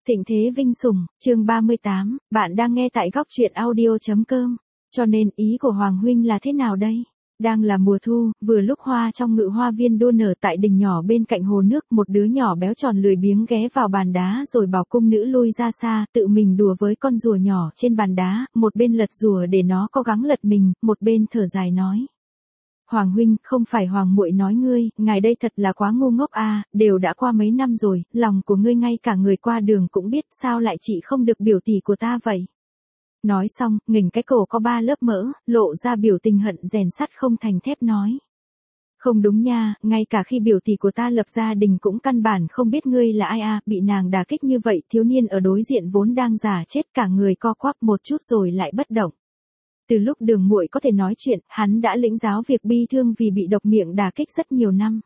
Thịnh thế vinh sủng, chương 38, bạn đang nghe tại góc truyện audio.com. Cho nên ý của Hoàng huynh là thế nào đây? Đang là mùa thu, vừa lúc hoa trong ngự hoa viên đua nở tại đình nhỏ bên cạnh hồ nước, một đứa nhỏ béo tròn lười biếng ghé vào bàn đá rồi bảo cung nữ lui ra xa, tự mình đùa với con rùa nhỏ trên bàn đá, một bên lật rùa để nó cố gắng lật mình, một bên thở dài nói. Hoàng huynh, không phải Hoàng muội nói ngươi, ngài đây thật là quá ngu ngốc à, đều đã qua mấy năm rồi, lòng của ngươi ngay cả người qua đường cũng biết, sao lại chị không được biểu tỷ của ta vậy? Nói xong, nghỉnh cái cổ có 3 lớp mỡ, lộ ra biểu tình hận rèn sắt không thành thép nói. Không đúng nha, ngay cả khi biểu tỷ của ta lập gia đình cũng căn bản không biết ngươi là ai à, bị nàng đả kích như vậy, thiếu niên ở đối diện vốn đang giả chết cả người co quắp một chút rồi lại bất động. Từ lúc Đường muội có thể nói chuyện, hắn đã lĩnh giáo việc bi thương vì bị độc miệng đả kích rất nhiều năm.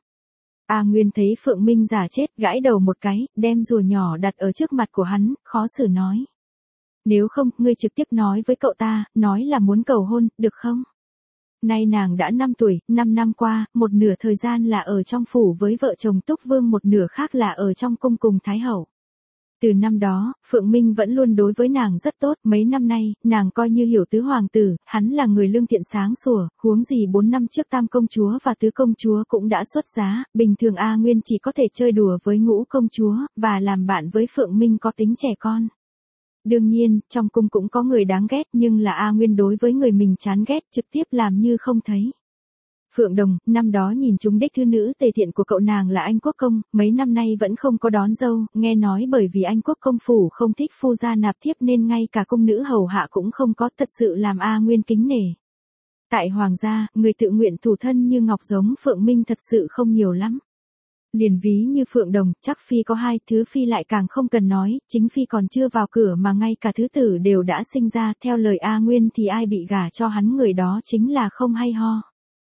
A Nguyên thấy Phượng Minh giả chết, gãi đầu một cái, đem rùa nhỏ đặt ở trước mặt của hắn, khó xử nói. Nếu không, ngươi trực tiếp nói với cậu ta, nói là muốn cầu hôn, được không? Nay nàng đã 5 tuổi, 5 năm qua, một nửa thời gian là ở trong phủ với vợ chồng Túc Vương, một nửa khác là ở trong cung cùng Thái Hậu. Từ năm đó, Phượng Minh vẫn luôn đối với nàng rất tốt, mấy năm nay, nàng coi như hiểu tứ hoàng tử, hắn là người lương thiện sáng sủa, huống gì 4 năm trước tam công chúa và tứ công chúa cũng đã xuất giá, bình thường A Nguyên chỉ có thể chơi đùa với ngũ công chúa, và làm bạn với Phượng Minh có tính trẻ con. Đương nhiên, trong cung cũng có người đáng ghét nhưng là A Nguyên đối với người mình chán ghét trực tiếp làm như không thấy. Phượng Đồng, năm đó nhìn chúng đích thư nữ tề thiện của cậu nàng là anh quốc công, mấy năm nay vẫn không có đón dâu, nghe nói bởi vì anh quốc công phủ không thích phu gia nạp thiếp nên ngay cả cung nữ hầu hạ cũng không có, thật sự làm A Nguyên kính nể. Tại hoàng gia, người tự nguyện thủ thân như ngọc giống Phượng Minh thật sự không nhiều lắm. Liền ví như Phượng Đồng, chắc phi có 2, thứ phi lại càng không cần nói, chính phi còn chưa vào cửa mà ngay cả thứ tử đều đã sinh ra, theo lời A Nguyên thì ai bị gả cho hắn người đó chính là không hay ho.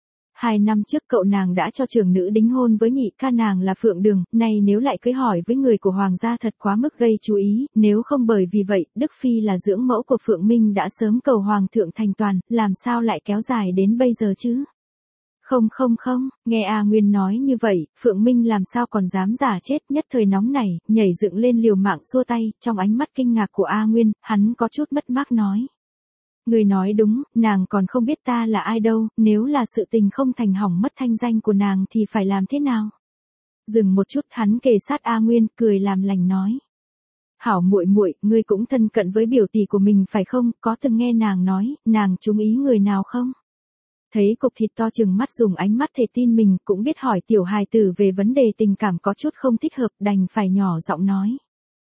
2 năm trước cậu nàng đã cho trưởng nữ đính hôn với nhị ca nàng là Phượng Đường, nay nếu lại cưới hỏi với người của hoàng gia thật quá mức gây chú ý, nếu không bởi vì vậy, Đức Phi là dưỡng mẫu của Phượng Minh đã sớm cầu hoàng thượng thành toàn, làm sao lại kéo dài đến bây giờ chứ? Không, nghe A Nguyên nói như vậy, Phượng Minh làm sao còn dám giả chết, nhất thời nóng nảy, nhảy dựng lên liều mạng xua tay, trong ánh mắt kinh ngạc của A Nguyên, hắn có chút mất mát nói. Người nói đúng, nàng còn không biết ta là ai đâu, nếu là sự tình không thành hỏng mất thanh danh của nàng thì phải làm thế nào? Dừng một chút hắn kề sát A Nguyên, cười làm lành nói. Hảo muội muội, ngươi cũng thân cận với biểu tỷ của mình phải không, có từng nghe nàng nói, nàng trúng ý người nào không? Thấy cục thịt to chừng mắt dùng ánh mắt thể tin mình, cũng biết hỏi tiểu hài tử về vấn đề tình cảm có chút không thích hợp, đành phải nhỏ giọng nói.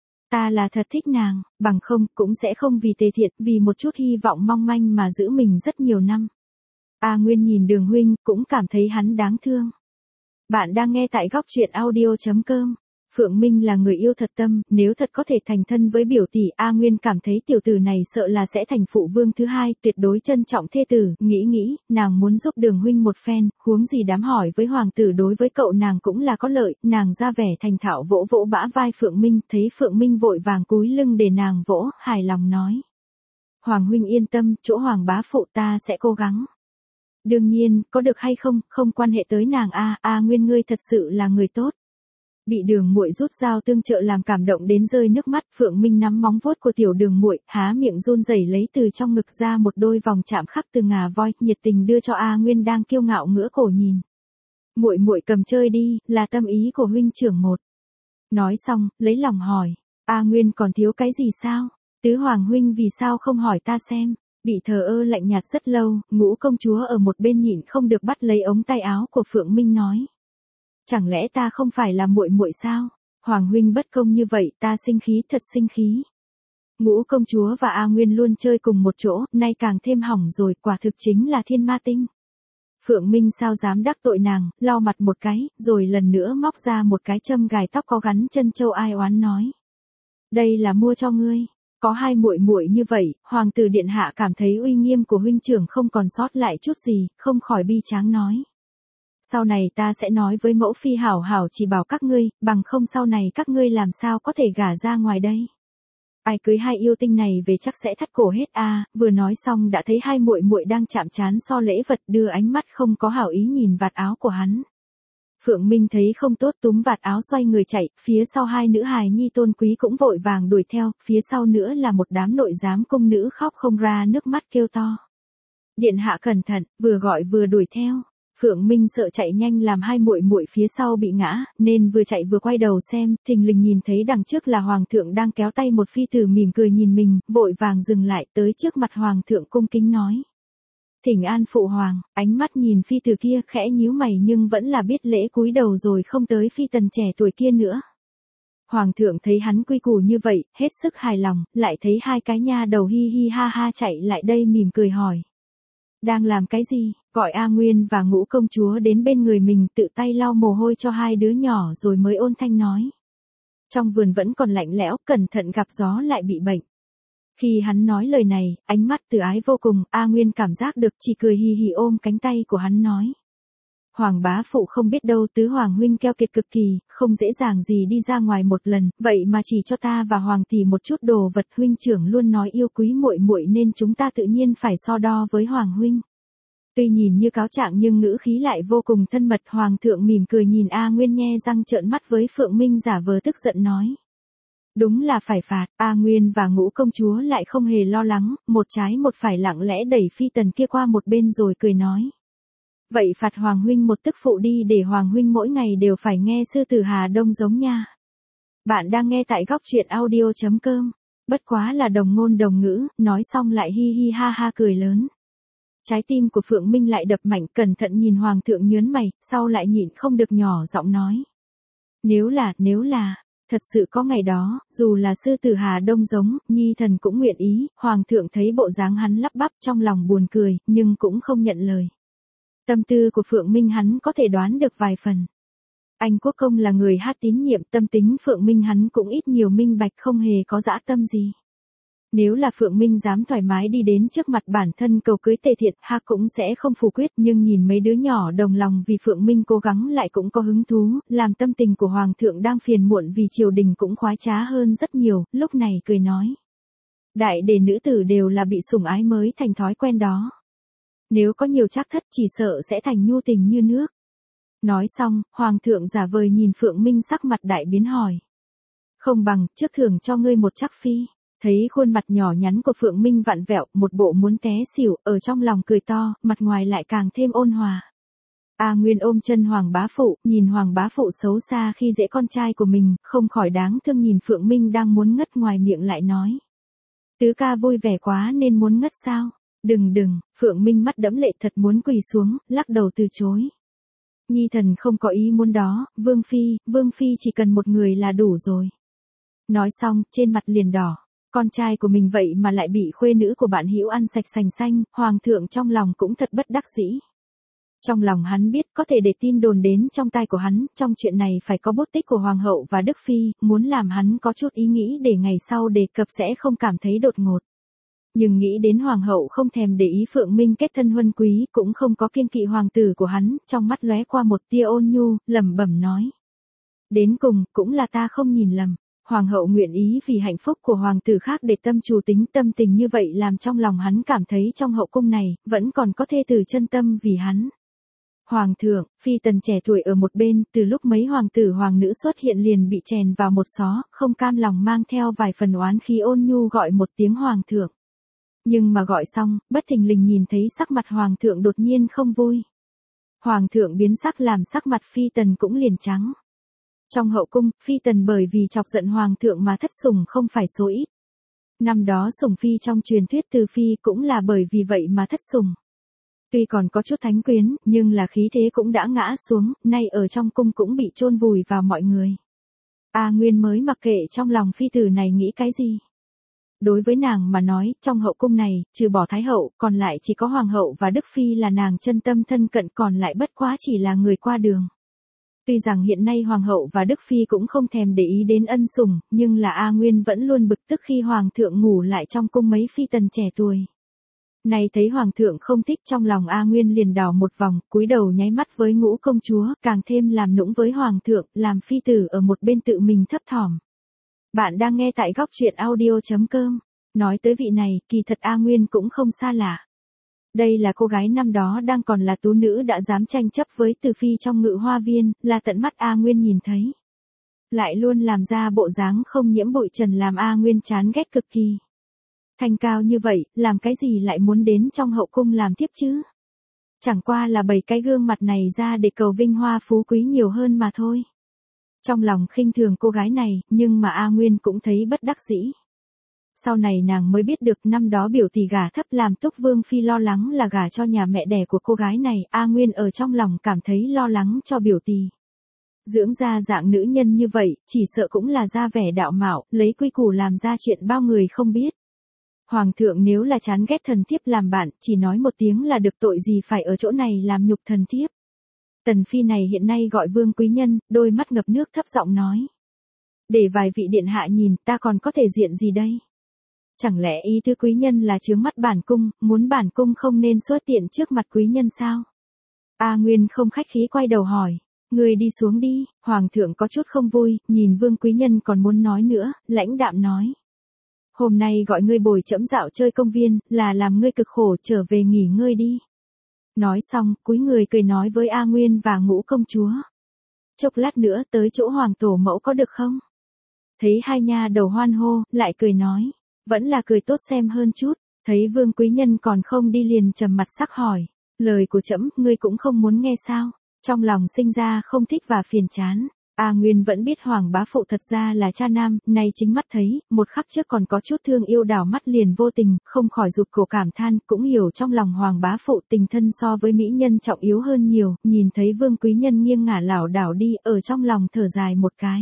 Ta là thật thích nàng, bằng không, cũng sẽ không vì tề thiện, vì một chút hy vọng mong manh mà giữ mình rất nhiều năm. A Nguyên nhìn Đường huynh, cũng cảm thấy hắn đáng thương. Bạn đang nghe tại góc truyện audio.com. Phượng Minh là người yêu thật tâm, nếu thật có thể thành thân với biểu tỷ, A Nguyên cảm thấy tiểu tử này sợ là sẽ thành phụ vương thứ 2, tuyệt đối trân trọng thê tử, nghĩ, nàng muốn giúp Đường huynh một phen, huống gì đám hỏi với hoàng tử đối với cậu nàng cũng là có lợi, nàng ra vẻ thành thạo vỗ vỗ bả vai Phượng Minh, thấy Phượng Minh vội vàng cúi lưng để nàng vỗ, hài lòng nói. Hoàng huynh yên tâm, chỗ hoàng bá phụ ta sẽ cố gắng. Đương nhiên, có được hay không, không quan hệ tới nàng A Nguyên ngươi thật sự là người tốt. Bị Đường muội rút dao tương trợ làm cảm động đến rơi nước mắt, Phượng Minh nắm móng vuốt của tiểu Đường muội, há miệng run rẩy lấy từ trong ngực ra một đôi vòng chạm khắc từ ngà voi, nhiệt tình đưa cho A Nguyên đang kiêu ngạo ngửa cổ nhìn. Muội muội cầm chơi đi, là tâm ý của huynh trưởng một. Nói xong, lấy lòng hỏi, A Nguyên còn thiếu cái gì sao? Tứ hoàng huynh vì sao không hỏi ta xem? Bị thờ ơ lạnh nhạt rất lâu, ngũ công chúa ở một bên nhịn không được bắt lấy ống tay áo của Phượng Minh nói. Chẳng lẽ ta không phải là muội muội sao? Hoàng huynh bất công như vậy, ta sinh khí, thật sinh khí. Ngũ công chúa và A Nguyên luôn chơi cùng một chỗ, nay càng thêm hỏng rồi, quả thực chính là thiên ma tinh. Phượng Minh sao dám đắc tội nàng, lau mặt một cái, rồi lần nữa móc ra một cái châm gài tóc có gắn chân châu ai oán nói. Đây là mua cho ngươi. Có 2 muội muội như vậy, hoàng tử điện hạ cảm thấy uy nghiêm của huynh trưởng không còn sót lại chút gì, không khỏi bi tráng nói. Sau này ta sẽ nói với mẫu phi hảo hảo chỉ bảo các ngươi, bằng không sau này các ngươi làm sao có thể gả ra ngoài đây. Ai cưới 2 yêu tinh này về chắc sẽ thắt cổ hết a. Vừa nói xong đã thấy 2 muội muội đang chạm trán so lễ vật, đưa ánh mắt không có hảo ý nhìn vạt áo của hắn. Phượng Minh thấy không tốt túm vạt áo xoay người chạy, phía sau hai nữ hài nhi tôn quý cũng vội vàng đuổi theo, phía sau nữa là một đám nội giám cung nữ khóc không ra nước mắt kêu to. Điện hạ cẩn thận, vừa gọi vừa đuổi theo. Phượng Minh sợ chạy nhanh làm hai muội muội phía sau bị ngã, nên vừa chạy vừa quay đầu xem, thình lình nhìn thấy đằng trước là hoàng thượng đang kéo tay một phi tử mỉm cười nhìn mình, vội vàng dừng lại tới trước mặt hoàng thượng cung kính nói. Thỉnh an phụ hoàng, ánh mắt nhìn phi tử kia khẽ nhíu mày nhưng vẫn là biết lễ cúi đầu rồi không tới phi tần trẻ tuổi kia nữa. Hoàng thượng thấy hắn quy củ như vậy, hết sức hài lòng, lại thấy hai cái nha đầu hi hi ha ha chạy lại đây mỉm cười hỏi. Đang làm cái gì? Gọi A Nguyên và Ngũ công chúa đến bên người mình tự tay lau mồ hôi cho hai đứa nhỏ rồi mới ôn thanh nói. Trong vườn vẫn còn lạnh lẽo, cẩn thận gặp gió lại bị bệnh. Khi hắn nói lời này, ánh mắt từ ái vô cùng, A Nguyên cảm giác được chỉ cười hì hì ôm cánh tay của hắn nói. Hoàng bá phụ không biết đâu tứ hoàng huynh keo kiệt cực kỳ, không dễ dàng gì đi ra ngoài một lần, vậy mà chỉ cho ta và hoàng tỷ một chút đồ vật huynh trưởng luôn nói yêu quý muội muội nên chúng ta tự nhiên phải so đo với hoàng huynh. Tuy nhìn như cáo trạng nhưng ngữ khí lại vô cùng thân mật hoàng thượng mỉm cười nhìn A Nguyên nhe răng trợn mắt với Phượng Minh giả vờ tức giận nói. Đúng là phải phạt, A Nguyên và Ngũ công chúa lại không hề lo lắng, một trái một phải lặng lẽ đẩy phi tần kia qua một bên rồi cười nói. Vậy phạt Hoàng huynh một tức phụ đi để Hoàng huynh mỗi ngày đều phải nghe sư tử Hà Đông giống nha. Bạn đang nghe tại góc truyện audio.com, bất quá là đồng ngôn đồng ngữ, nói xong lại hi hi ha ha cười lớn. Trái tim của Phượng Minh lại đập mạnh cẩn thận nhìn Hoàng thượng nhớn mày, sau lại nhịn không được nhỏ giọng nói. Nếu là, thật sự có ngày đó, dù là sư tử Hà Đông giống, nhi thần cũng nguyện ý, Hoàng thượng thấy bộ dáng hắn lắp bắp trong lòng buồn cười, nhưng cũng không nhận lời. Tâm tư của Phượng Minh hắn có thể đoán được vài phần. Anh quốc công là người hát tín nhiệm, tâm tính Phượng Minh hắn cũng ít nhiều minh bạch không hề có dã tâm gì. Nếu là Phượng Minh dám thoải mái đi đến trước mặt bản thân cầu cưới Tề Thiệt, ha cũng sẽ không phủ quyết, nhưng nhìn mấy đứa nhỏ đồng lòng vì Phượng Minh cố gắng lại cũng có hứng thú, làm tâm tình của Hoàng thượng đang phiền muộn vì triều đình cũng khoái trá hơn rất nhiều, lúc này cười nói. Đại đề nữ tử đều là bị sủng ái mới thành thói quen đó. Nếu có nhiều trác thất chỉ sợ sẽ thành nhu tình như nước. Nói xong, Hoàng thượng giả vời nhìn Phượng Minh sắc mặt đại biến hỏi. Không bằng, trước thưởng cho ngươi một trác phi. Thấy khuôn mặt nhỏ nhắn của Phượng Minh vặn vẹo, một bộ muốn té xỉu, ở trong lòng cười to, mặt ngoài lại càng thêm ôn hòa. A Nguyên ôm chân Hoàng bá phụ, nhìn Hoàng bá phụ xấu xa khi dễ con trai của mình, không khỏi đáng thương nhìn Phượng Minh đang muốn ngất ngoài miệng lại nói. Tứ ca vui vẻ quá nên muốn ngất sao? Đừng, Phượng Minh mắt đẫm lệ thật muốn quỳ xuống, lắc đầu từ chối. Nhi thần không có ý muốn đó, Vương Phi chỉ cần một người là đủ rồi. Nói xong, trên mặt liền đỏ. Con trai của mình vậy mà lại bị khuê nữ của bạn hữu ăn sạch sành xanh, Hoàng thượng trong lòng cũng thật bất đắc dĩ. Trong lòng hắn biết có thể để tin đồn đến trong tai của hắn, trong chuyện này phải có bút tích của Hoàng hậu và Đức Phi, muốn làm hắn có chút ý nghĩ để ngày sau đề cập sẽ không cảm thấy đột ngột. Nhưng nghĩ đến Hoàng hậu không thèm để ý Phượng Minh kết thân huân quý, cũng không có kiêng kỵ hoàng tử của hắn, trong mắt lóe qua một tia ôn nhu, lẩm bẩm nói. Đến cùng, cũng là ta không nhìn lầm. Hoàng hậu nguyện ý vì hạnh phúc của hoàng tử khác để tâm chủ tính tâm tình như vậy làm trong lòng hắn cảm thấy trong hậu cung này, vẫn còn có thê tử chân tâm vì hắn. Hoàng thượng, phi tần trẻ tuổi ở một bên, từ lúc mấy hoàng tử hoàng nữ xuất hiện liền bị chèn vào một xó, không cam lòng mang theo vài phần oán khí ôn nhu gọi một tiếng hoàng thượng. Nhưng mà gọi xong, bất thình lình nhìn thấy sắc mặt hoàng thượng đột nhiên không vui. Hoàng thượng biến sắc làm sắc mặt phi tần cũng liền trắng. Trong hậu cung, phi tần bởi vì chọc giận hoàng thượng mà thất sủng không phải số ít. Năm đó sủng phi trong truyền thuyết từ phi cũng là bởi vì vậy mà thất sủng. Tuy còn có chút thánh quyến, nhưng là khí thế cũng đã ngã xuống, nay ở trong cung cũng bị chôn vùi vào mọi người. A Nguyên mới mặc kệ trong lòng phi tử này nghĩ cái gì. Đối với nàng mà nói, trong hậu cung này, trừ bỏ thái hậu, còn lại chỉ có hoàng hậu và Đức Phi là nàng chân tâm thân cận còn lại bất quá chỉ là người qua đường. Tuy rằng hiện nay Hoàng hậu và Đức Phi cũng không thèm để ý đến ân sủng, nhưng là A Nguyên vẫn luôn bực tức khi Hoàng thượng ngủ lại trong cung mấy phi tần trẻ tuổi. Này thấy Hoàng thượng không thích trong lòng A Nguyên liền đảo một vòng, cúi đầu nháy mắt với Ngũ công chúa, càng thêm làm nũng với Hoàng thượng, làm phi tử ở một bên tự mình thấp thỏm. Bạn đang nghe tại góc truyện audio.com, nói tới vị này, kỳ thật A Nguyên cũng không xa lạ. Đây là cô gái năm đó đang còn là tú nữ đã dám tranh chấp với Từ Phi trong Ngự Hoa Viên, là tận mắt A Nguyên nhìn thấy. Lại luôn làm ra bộ dáng không nhiễm bụi trần làm A Nguyên chán ghét cực kỳ. Thanh cao như vậy, làm cái gì lại muốn đến trong hậu cung làm tiếp chứ? Chẳng qua là bày cái gương mặt này ra để cầu vinh hoa phú quý nhiều hơn mà thôi. Trong lòng khinh thường cô gái này, nhưng mà A Nguyên cũng thấy bất đắc dĩ. Sau này nàng mới biết được năm đó biểu tỷ gả thấp làm Túc Vương Phi lo lắng là gả cho nhà mẹ đẻ của cô gái này, A Nguyên ở trong lòng cảm thấy lo lắng cho biểu tỷ. Dưỡng ra dạng nữ nhân như vậy, chỉ sợ cũng là ra vẻ đạo mạo, lấy quy củ làm ra chuyện bao người không biết. Hoàng thượng nếu là chán ghét thần thiếp làm bạn, chỉ nói một tiếng là được, tội gì phải ở chỗ này làm nhục thần thiếp. Tần Phi này hiện nay gọi Vương quý nhân, đôi mắt ngập nước thấp giọng nói. Để vài vị điện hạ nhìn, ta còn có thể diện gì đây? Chẳng lẽ ý tứ quý nhân là chướng mắt bản cung, muốn bản cung không nên xuất tiện trước mặt quý nhân sao? A Nguyên không khách khí quay đầu hỏi. Người đi xuống đi, Hoàng thượng có chút không vui, nhìn Vương quý nhân còn muốn nói nữa, lãnh đạm nói. Hôm nay gọi ngươi bồi trẫm dạo chơi công viên, là làm ngươi cực khổ, trở về nghỉ ngơi đi. Nói xong, cúi người cười nói với A Nguyên và Ngũ công chúa. Chốc lát nữa tới chỗ Hoàng tổ mẫu có được không? Thấy hai nha đầu hoan hô, lại cười nói. Vẫn là cười tốt xem hơn chút, thấy Vương quý nhân còn không đi liền trầm mặt sắc hỏi. Lời của trẫm, ngươi cũng không muốn nghe sao? Trong lòng sinh ra không thích và phiền chán. A Nguyên vẫn biết Hoàng bá phụ thật ra là cha nam, nay chính mắt thấy, một khắc trước còn có chút thương yêu đảo mắt liền vô tình, không khỏi rụt cổ cảm than, cũng hiểu trong lòng Hoàng bá phụ tình thân so với mỹ nhân trọng yếu hơn nhiều, nhìn thấy Vương quý nhân nghiêng ngả lảo đảo đi, ở trong lòng thở dài một cái.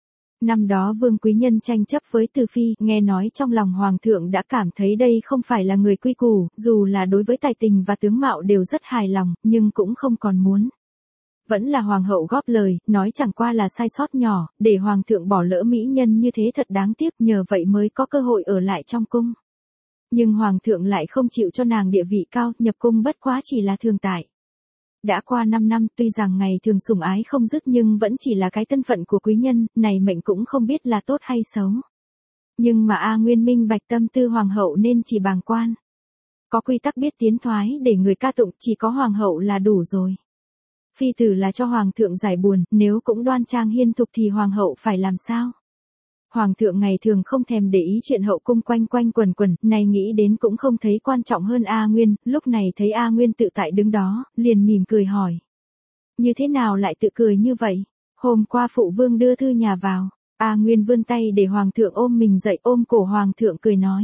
Năm đó Vương quý nhân tranh chấp với Từ Phi, nghe nói trong lòng Hoàng thượng đã cảm thấy đây không phải là người quy củ, dù là đối với tài tình và tướng mạo đều rất hài lòng, nhưng cũng không còn muốn. Vẫn là Hoàng hậu góp lời, nói chẳng qua là sai sót nhỏ, để Hoàng thượng bỏ lỡ mỹ nhân như thế thật đáng tiếc, nhờ vậy mới có cơ hội ở lại trong cung. Nhưng Hoàng thượng lại không chịu cho nàng địa vị cao, nhập cung bất quá chỉ là thường tại. Đã qua 5 năm, tuy rằng ngày thường sủng ái không dứt nhưng vẫn chỉ là cái thân phận của quý nhân, này mệnh cũng không biết là tốt hay xấu. Nhưng mà A Nguyên minh bạch tâm tư Hoàng hậu nên chỉ bàng quan. Có quy tắc biết tiến thoái để người ca tụng, chỉ có Hoàng hậu là đủ rồi. Phi tử là cho Hoàng thượng giải buồn, nếu cũng đoan trang hiên thục thì Hoàng hậu phải làm sao? Hoàng thượng ngày thường không thèm để ý chuyện hậu cung quanh quanh quần quần, này nghĩ đến cũng không thấy quan trọng hơn A Nguyên, lúc này thấy A Nguyên tự tại đứng đó, liền mỉm cười hỏi. Như thế nào lại tự cười như vậy? Hôm qua phụ vương đưa thư nhà vào, A Nguyên vươn tay để Hoàng thượng ôm mình dậy, ôm cổ Hoàng thượng cười nói.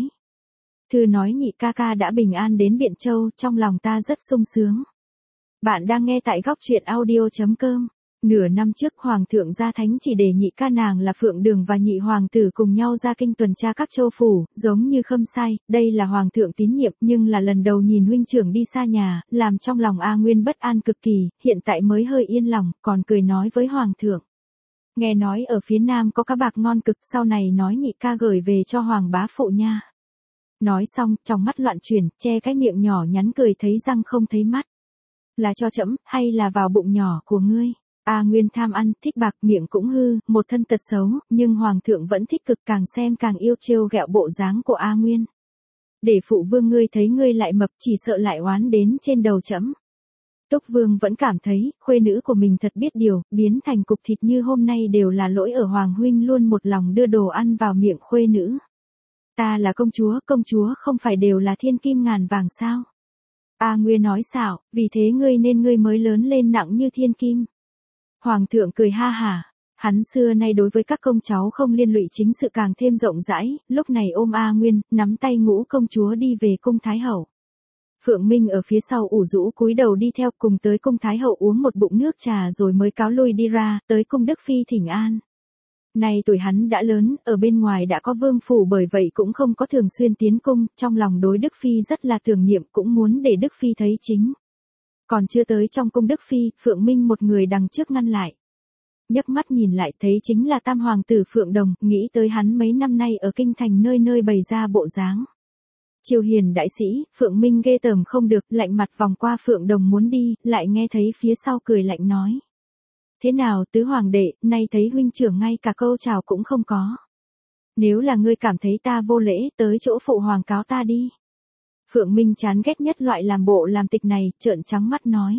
Thư nói nhị ca ca đã bình an đến Biện Châu, trong lòng ta rất sung sướng. Bạn đang nghe tại góc truyện audio.com. Nửa năm trước Hoàng thượng gia thánh chỉ để nhị ca nàng là Phượng Đường và nhị hoàng tử cùng nhau ra kinh tuần tra các châu phủ, giống như khâm sai, đây là Hoàng thượng tín nhiệm nhưng là lần đầu nhìn huynh trưởng đi xa nhà, làm trong lòng A Nguyên bất an cực kỳ, hiện tại mới hơi yên lòng, còn cười nói với Hoàng thượng. Nghe nói ở phía nam có cá bạc ngon cực, sau này nói nhị ca gửi về cho Hoàng bá phụ nha. Nói xong, trong mắt loạn chuyển, che cái miệng nhỏ nhắn cười thấy răng không thấy mắt. Là cho trẫm, hay là vào bụng nhỏ của ngươi? A Nguyên tham ăn, thích bạc, miệng cũng hư, một thân tật xấu, nhưng Hoàng thượng vẫn thích cực, càng xem càng yêu trêu ghẹo bộ dáng của A Nguyên. Để phụ vương ngươi thấy ngươi lại mập, chỉ sợ lại oán đến trên đầu trẫm. Túc Vương vẫn cảm thấy, khuê nữ của mình thật biết điều, biến thành cục thịt như hôm nay đều là lỗi ở Hoàng huynh luôn một lòng đưa đồ ăn vào miệng khuê nữ. Ta là công chúa không phải đều là thiên kim ngàn vàng sao? A Nguyên nói xảo, vì thế ngươi mới lớn lên nặng như thiên kim. Hoàng thượng cười ha hả, hắn xưa nay đối với các công cháu không liên lụy chính sự càng thêm rộng rãi, lúc này ôm A Nguyên, nắm tay Ngũ công chúa đi về cung Thái hậu. Phượng Minh ở phía sau ủ rũ cúi đầu đi theo, cùng tới cung Thái hậu uống một bụng nước trà rồi mới cáo lui đi ra, tới cung Đức Phi thỉnh an. Nay tuổi hắn đã lớn, ở bên ngoài đã có vương phủ bởi vậy cũng không có thường xuyên tiến cung, trong lòng đối Đức Phi rất là tưởng niệm, cũng muốn để Đức Phi thấy chính. Còn chưa tới trong cung Đức Phi, Phượng Minh một người đằng trước ngăn lại. Nhấc mắt nhìn lại thấy chính là tam hoàng tử Phượng Đồng, nghĩ tới hắn mấy năm nay ở kinh thành nơi nơi bày ra bộ dáng. Triều hiền đại sĩ, Phượng Minh ghê tởm không được, lạnh mặt vòng qua Phượng Đồng muốn đi, lại nghe thấy phía sau cười lạnh nói. Thế nào tứ hoàng đệ, nay thấy huynh trưởng ngay cả câu chào cũng không có. Nếu là ngươi cảm thấy ta vô lễ, tới chỗ phụ hoàng cáo ta đi. Phượng Minh chán ghét nhất loại làm bộ làm tịch này, trợn trắng mắt nói.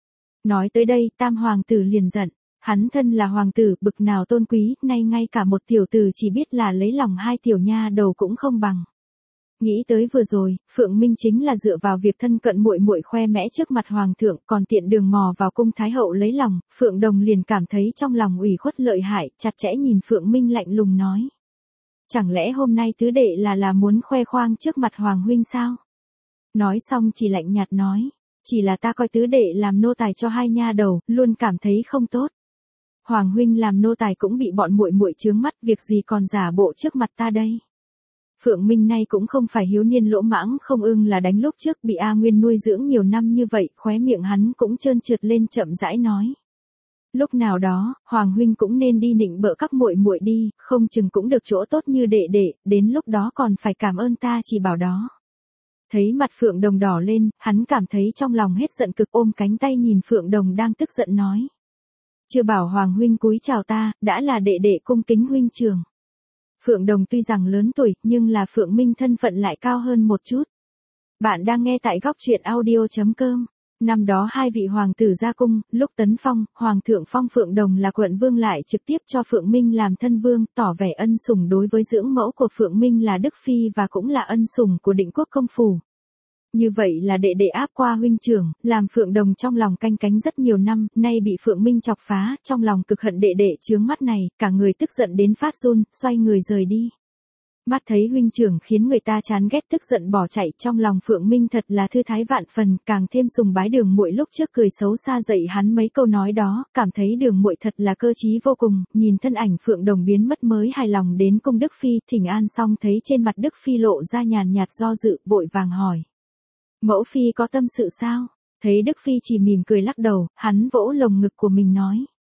Nói tới đây, tam hoàng tử liền giận. Hắn thân là hoàng tử, bực nào tôn quý, nay ngay cả một tiểu tử chỉ biết là lấy lòng hai tiểu nha đầu cũng không bằng. Nghĩ tới vừa rồi, Phượng Minh chính là dựa vào việc thân cận muội muội khoe mẽ trước mặt hoàng thượng, còn tiện đường mò vào cung thái hậu lấy lòng, Phượng Đồng liền cảm thấy trong lòng ủy khuất lợi hại, chặt chẽ nhìn Phượng Minh lạnh lùng nói. Chẳng lẽ hôm nay tứ đệ là muốn khoe khoang trước mặt hoàng huynh sao? Nói xong chỉ lạnh nhạt nói, chỉ là ta coi tứ đệ làm nô tài cho hai nha đầu, luôn cảm thấy không tốt. Hoàng huynh làm nô tài cũng bị bọn muội muội chướng mắt, việc gì còn giả bộ trước mặt ta đây. Phượng Minh nay cũng không phải hiếu niên lỗ mãng không ưng là đánh lúc trước bị A Nguyên nuôi dưỡng nhiều năm như vậy, khóe miệng hắn cũng trơn trượt lên chậm rãi nói. Lúc nào đó, Hoàng huynh cũng nên đi nịnh bợ các muội muội đi, không chừng cũng được chỗ tốt như đệ đệ, đến lúc đó còn phải cảm ơn ta chỉ bảo đó. Thấy mặt Phượng Đồng đỏ lên, hắn cảm thấy trong lòng hết giận cực, ôm cánh tay nhìn Phượng Đồng đang tức giận nói. Chưa bảo Hoàng huynh cúi chào ta, đã là đệ đệ cung kính huynh trưởng. Phượng Đồng tuy rằng lớn tuổi, nhưng là Phượng Minh thân phận lại cao hơn một chút. Bạn đang nghe tại góc truyện audio.com. Năm đó hai vị hoàng tử ra cung, lúc tấn phong, Hoàng thượng phong Phượng Đồng là quận vương lại trực tiếp cho Phượng Minh làm thân vương, tỏ vẻ ân sủng đối với dưỡng mẫu của Phượng Minh là Đức Phi và cũng là ân sủng của Định Quốc công phủ. Như vậy là đệ đệ áp qua huynh trưởng, làm Phượng Đồng trong lòng canh cánh rất nhiều năm, nay bị Phượng Minh chọc phá, trong lòng cực hận đệ đệ chướng mắt này, cả người tức giận đến phát run, xoay người rời đi. Mắt thấy huynh trưởng khiến người ta chán ghét tức giận bỏ chạy, trong lòng Phượng Minh thật là thư thái vạn phần, càng thêm sùng bái Đường muội lúc trước cười xấu xa dạy hắn mấy câu nói đó, cảm thấy Đường muội thật là cơ trí vô cùng, nhìn thân ảnh Phượng Đồng biến mất mới hài lòng đến cung Đức Phi, thỉnh an xong thấy trên mặt Đức Phi lộ ra nhàn nhạt do dự, vội vàng hỏi. Mẫu Phi có tâm sự sao? Thấy Đức Phi chỉ mỉm cười lắc đầu, hắn vỗ lồng ngực của mình nói.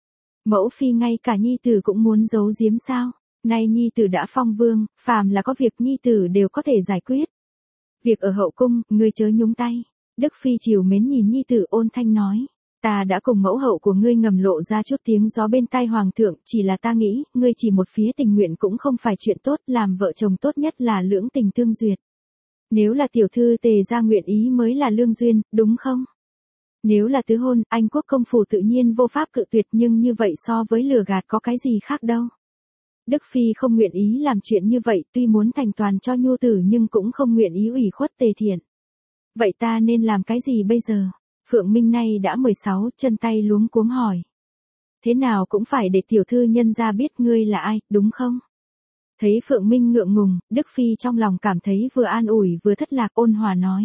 Mẫu Phi ngay cả nhi tử cũng muốn giấu giếm sao? Nay nhi tử đã phong vương, phàm là có việc nhi tử đều có thể giải quyết. Việc ở hậu cung, ngươi chớ nhúng tay. Đức Phi trìu mến nhìn nhi tử ôn thanh nói. Ta đã cùng mẫu hậu của ngươi ngầm lộ ra chút tiếng gió bên tai hoàng thượng, chỉ là ta nghĩ, ngươi chỉ một phía tình nguyện cũng không phải chuyện tốt, làm vợ chồng tốt nhất là lưỡng tình tương duyệt. Nếu là tiểu thư Tề gia nguyện ý mới là lương duyên, đúng không? Nếu là tứ hôn, Anh quốc công phủ tự nhiên vô pháp cự tuyệt, nhưng như vậy so với lừa gạt có cái gì khác đâu. Đức Phi không nguyện ý làm chuyện như vậy, tuy muốn thành toàn cho nhu tử nhưng cũng không nguyện ý ủy khuất Tề Thiện. Vậy ta nên làm cái gì bây giờ? Phượng Minh nay đã 16, chân tay luống cuống hỏi. Thế nào cũng phải để tiểu thư nhân gia biết ngươi là ai, đúng không? Thấy Phượng Minh ngượng ngùng, Đức Phi trong lòng cảm thấy vừa an ủi vừa thất lạc, ôn hòa nói.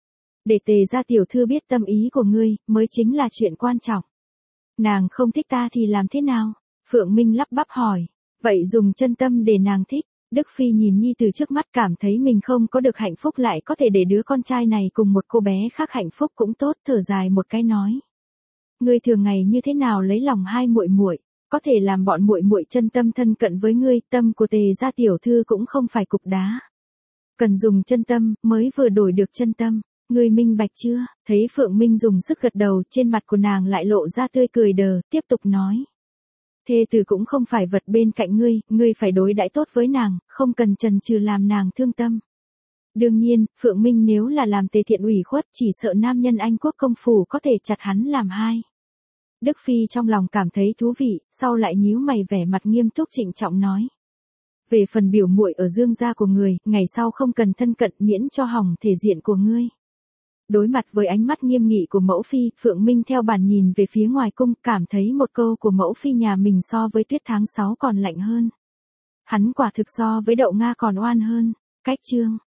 Để Tề gia tiểu thư biết tâm ý của ngươi, mới chính là chuyện quan trọng. Nàng không thích ta thì làm thế nào? Phượng Minh lắp bắp hỏi. Vậy dùng chân tâm để nàng thích. Đức Phi nhìn nhi từ trước mắt cảm thấy mình không có được hạnh phúc lại có thể để đứa con trai này cùng một cô bé khác hạnh phúc cũng tốt, thở dài một cái nói. Ngươi thường ngày như thế nào lấy lòng hai muội muội, có thể làm bọn muội muội chân tâm thân cận với ngươi, tâm của Tề gia tiểu thư cũng không phải cục đá. Cần dùng chân tâm, mới vừa đổi được chân tâm. Ngươi minh bạch chưa? Thấy Phượng Minh dùng sức gật đầu, trên mặt của nàng lại lộ ra tươi cười đờ, tiếp tục nói. Thê tử cũng không phải vật bên cạnh ngươi phải đối đãi tốt với nàng, không cần chần chừ làm nàng thương tâm. Đương nhiên, Phượng Minh nếu là làm Tề Thiện ủy khuất, chỉ sợ nam nhân Anh quốc công phủ có thể chặt hắn làm hai. Đức Phi trong lòng cảm thấy thú vị, sau lại nhíu mày vẻ mặt nghiêm túc trịnh trọng nói. Về phần biểu muội ở Dương gia của người, ngày sau không cần thân cận miễn cho hỏng thể diện của ngươi. Đối mặt với ánh mắt nghiêm nghị của mẫu phi, Phượng Minh theo bản nhìn về phía ngoài cung, cảm thấy một câu của mẫu phi nhà mình so với tuyết tháng 6 còn lạnh hơn. Hắn quả thực so với đậu Nga còn oan hơn. Cách chương